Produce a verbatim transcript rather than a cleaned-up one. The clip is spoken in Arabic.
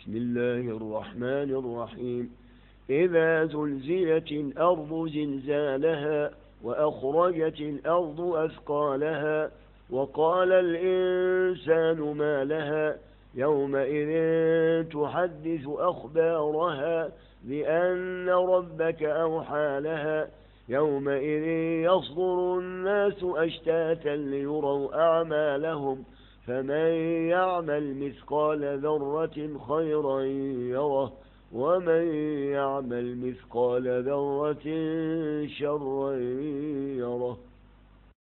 بسم الله الرحمن الرحيم إذا زلزلت الأرض زلزالها وأخرجت الأرض أثقالها وقال الإنسان ما لها يومئذ تحدث أخبارها بأن ربك أوحى لها يومئذ يصدر الناس أشتاتا ليروا أعمالهم فمن يعمل مثقال ذرة خيرا يره ومن يعمل مثقال ذرة شرا يره.